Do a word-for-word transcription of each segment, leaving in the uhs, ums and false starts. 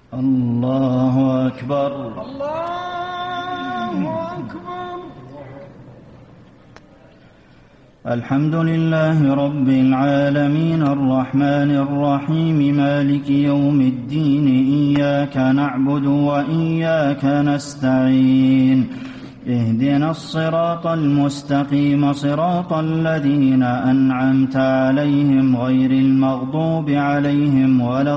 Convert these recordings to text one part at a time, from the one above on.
الله أكبر. الله أكبر. الحمد لله رب العالمين الرحمن الرحيم مالك يوم الدين إياك نعبد وإياك نستعين اهدنا الصراط المستقيم صراط الذين أنعمت عليهم غير المغضوب عليهم ولا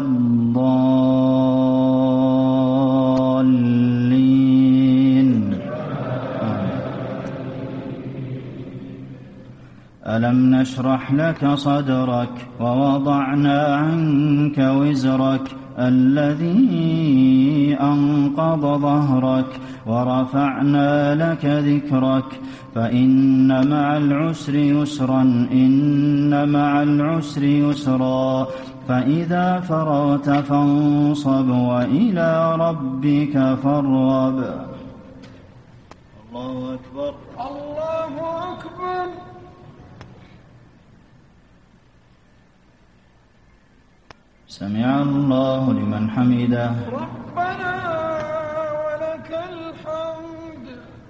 الضالين. ألم نشرح لك صدرك ووضعنا عنك وزرك الذي أنقض ظهرك ورفعنا لك ذكرك فإن مع العسر يسرا إن مع العسر يسرا فإذا فرغت فانصب وإلى ربك فارغب. الله أكبر. الله أكبر. سمع الله لمن حمده. ربنا ولك الحمد.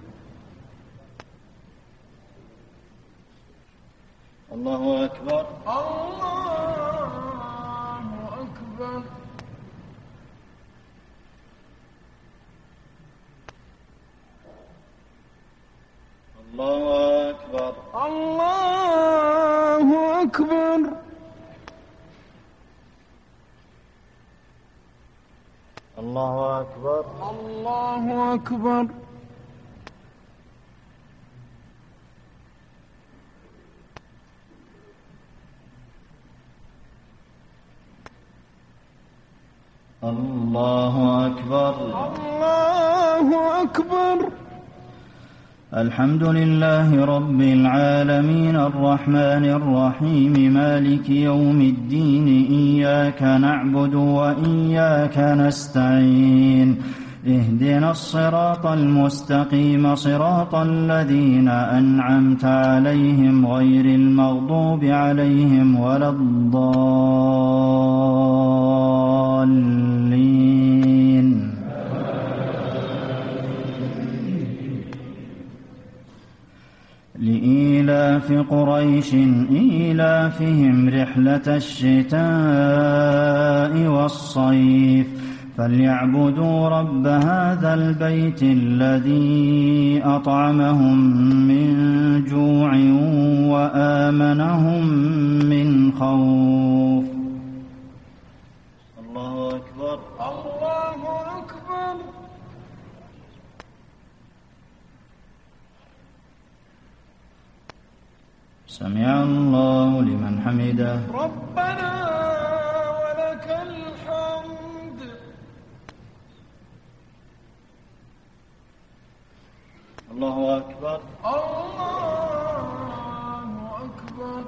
الله أكبر. الله أكبر. الله أكبر. الله أكبر. الله أكبر. الله أكبر. الله أكبر. الله أكبر. الحمد لله رب العالمين الرحمن الرحيم مالك يوم الدين إياك نعبد وإياك نستعين اهدنا الصراط المستقيم صراط الذين أنعمت عليهم غير المغضوب عليهم ولا الضالين. لإيلاف قريش إيلافهم رحلة الشتاء والصيف فليعبدوا رب هذا البيت الذي أطعمهم من جوع وآمنهم من خوف. الله أكبر. الله أكبر. سمع الله لمن حمده. ربنا ولك الحمد. الله أكبر. الله أكبر.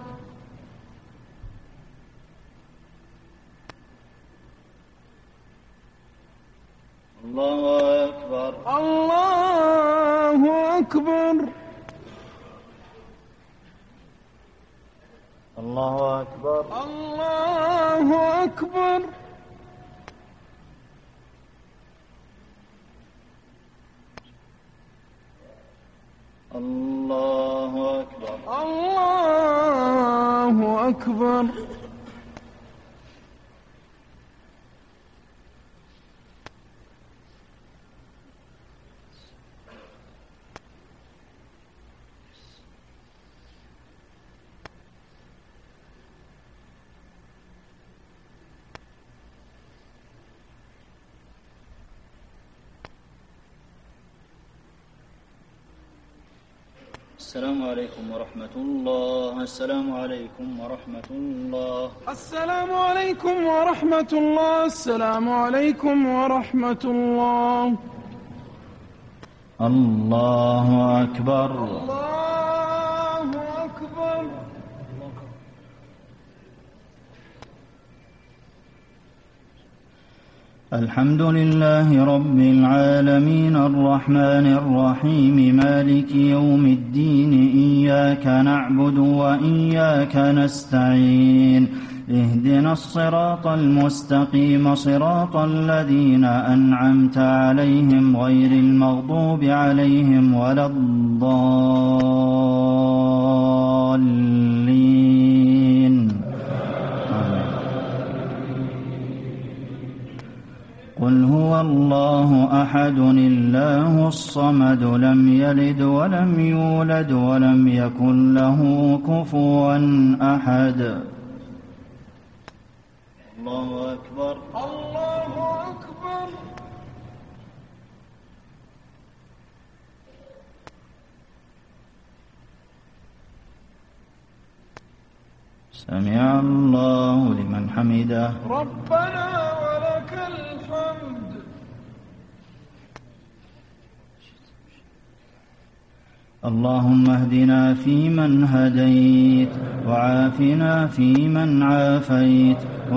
الله أكبر. الله أكبر. الله أكبر. الله أكبر. الله أكبر. الله أكبر. السلام عليكم ورحمة الله. السلام عليكم ورحمة الله. السلام عليكم ورحمة الله. السلام عليكم ورحمة الله. الله أكبر. الله أكبر. الحمد لله رب العالمين الرحمن الرحيم مالك يوم الدين إياك نعبد وإياك نستعين اهدنا الصراط المستقيم صراط الذين أنعمت عليهم غير المغضوب عليهم ولا الضالين آمين. قل هو الله أحد الله الصمد لم يلد ولم يولد ولم يكن له كفوا أحد. الله أكبر الله أكبر. سمع الله لمن حمده. ربنا ولك الحمد. اللهم اهدنا فيمن هديت وعافنا فيمن عافيت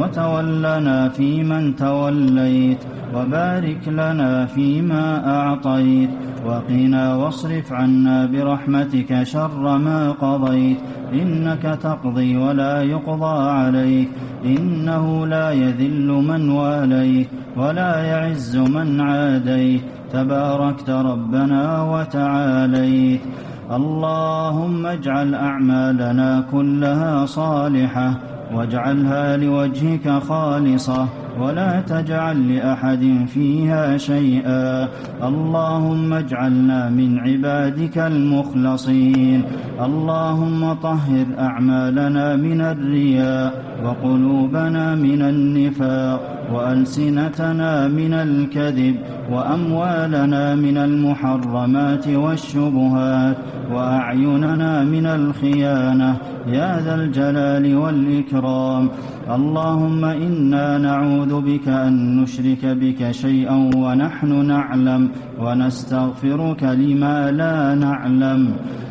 وتولنا فيمن توليت وبارك لنا فيما أعطيت وقنا واصرف عنا برحمتك شر ما قضيت إنك تقضي ولا يقضى عليك إنه لا يذل من واليت ولا يعز من عاديت تباركت ربنا وتعاليت. اللهم اجعل أعمالنا كلها صالحة واجعلها لوجهك خالصة ولا تجعل لأحد فيها شيئا. اللهم اجعلنا من عبادك المخلصين. اللهم طهر أعمالنا من الرياء وقلوبنا من النفاق وألسنتنا من الكذب وأموالنا من المحرمات والشبهات وأعيننا من الخيانة يا ذا الجلال والإكرام. اللهم إنا نعوذ بك أن نشرك بك شيئا ونحن نعلم ونستغفرك لما لا نعلم.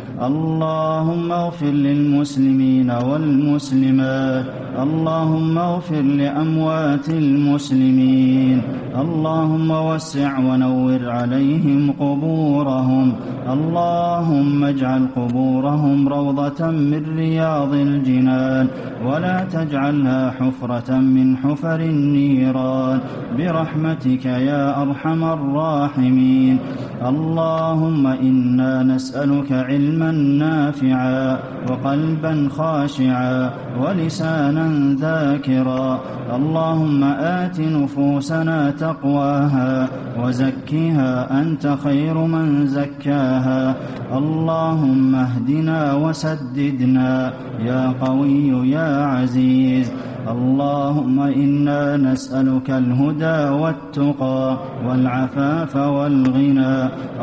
اللهم اغفر للمسلمين والمسلمات. اللهم اغفر لأموات المسلمين. اللهم وسع ونور عليهم قبورهم. اللهم اجعل قبورهم روضة من رياض الجنان ولا تجعلها حفرة من حفر النيران برحمتك يا أرحم الراحمين. اللهم إنا نسألك علما نافعا وقلبا خاشعا ولسانا ذاكرا. اللهم آت نفوسنا تقواها وزكها أنت خير من زكاها. اللهم اهدنا وسددنا يا قوي يا عزيز. اللهم إنا نسألك الهدى والتقى والعفاف والغنى.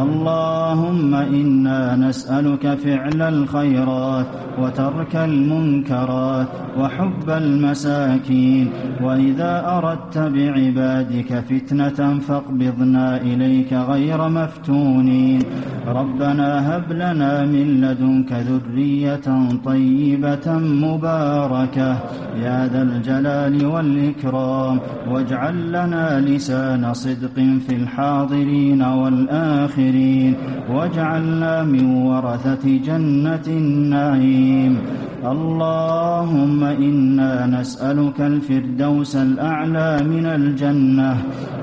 اللهم إنا نسألك فعل الخيرات وترك المنكرات وحب المساكين. وإذا أردت بعبادك فتنة فاقبضنا إليك غير مفتونين. ربنا هب لنا من لدنك ذرية طيبة مباركة يا ذا الجلال والإكرام. واجعل لنا لسان صدق في الحاضرين والآخرين واجعلنا من ورثة جنة النعيم. اللهم إنا نسألك الفردوس الأعلى من الجنة.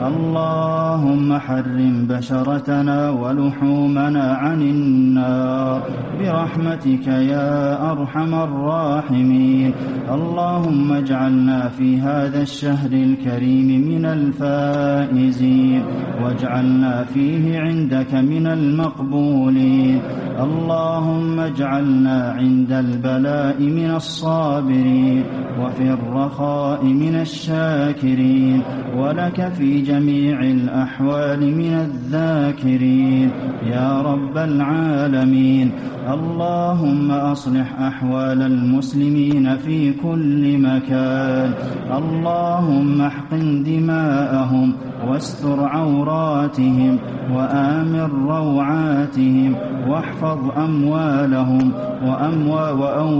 اللهم حرم بشرتنا ولحومنا عن النار برحمتك يا أرحم الراحمين. اللهم اجعلنا في هذا الشهر الكريم من الفائزين واجعلنا فيه عندك من المقبولين. اللهم اجعلنا عند البلاء من الصابرين وفي الرخاء من الشاكرين ولك في جميع الأحوال من الذاكرين يا رب العالمين. اللهم أصلح أحوال المسلمين في كل مكان. اللهم احقن دماءهم واستر عوراتهم وآمن روعاتهم واحفظ أموالهم وأموال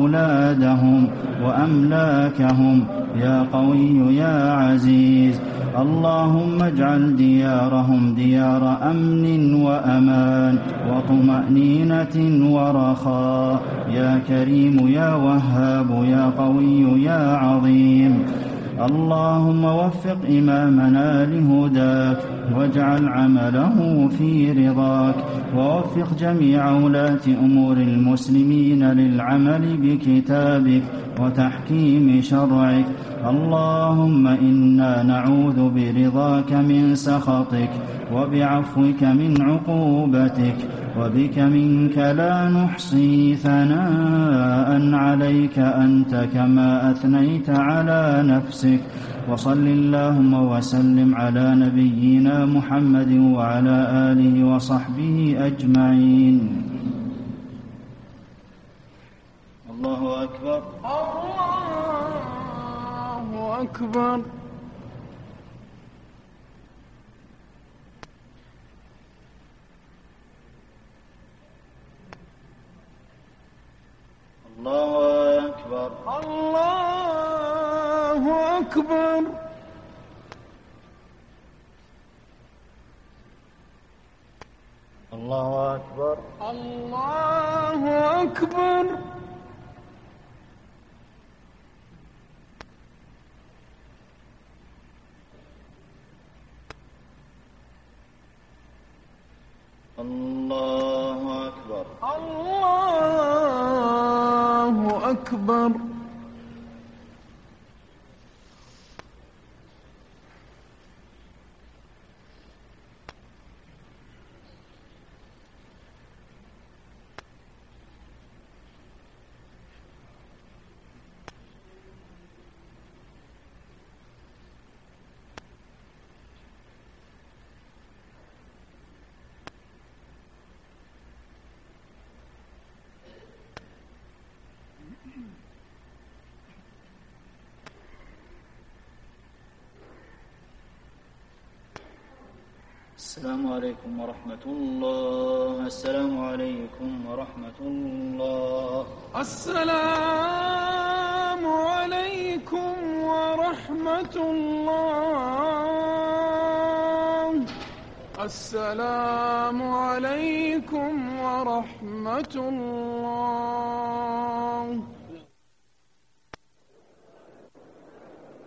وأولادهم وأملاكهم يا قوي يا عزيز. اللهم اجعل ديارهم ديار أمن وأمان وطمأنينة ورخاء يا كريم يا وهاب يا قوي يا عظيم. اللهم وفق إمامنا لهداك واجعل عمله في رضاك، ووفق جميع ولاة أمور المسلمين للعمل بكتابك وتحكيم شرعك. اللهم إنا نعوذ برضاك من سخطك وبعفوك من عقوبتك، وبك منك لا نحصي ثناء عليك أنت كما أثنيت على نفسك. وصل اللهم وسلم على نبينا محمد وعلى آله وصحبه أجمعين. الله أكبر. الله أكبر. الله أكبر. الله أكبر. الله أكبر. الله أكبر. الله أكبر. الله أكبر. السلام عليكم ورحمة الله. السلام عليكم ورحمة الله. السلام عليكم ورحمة الله. السلام عليكم ورحمة الله.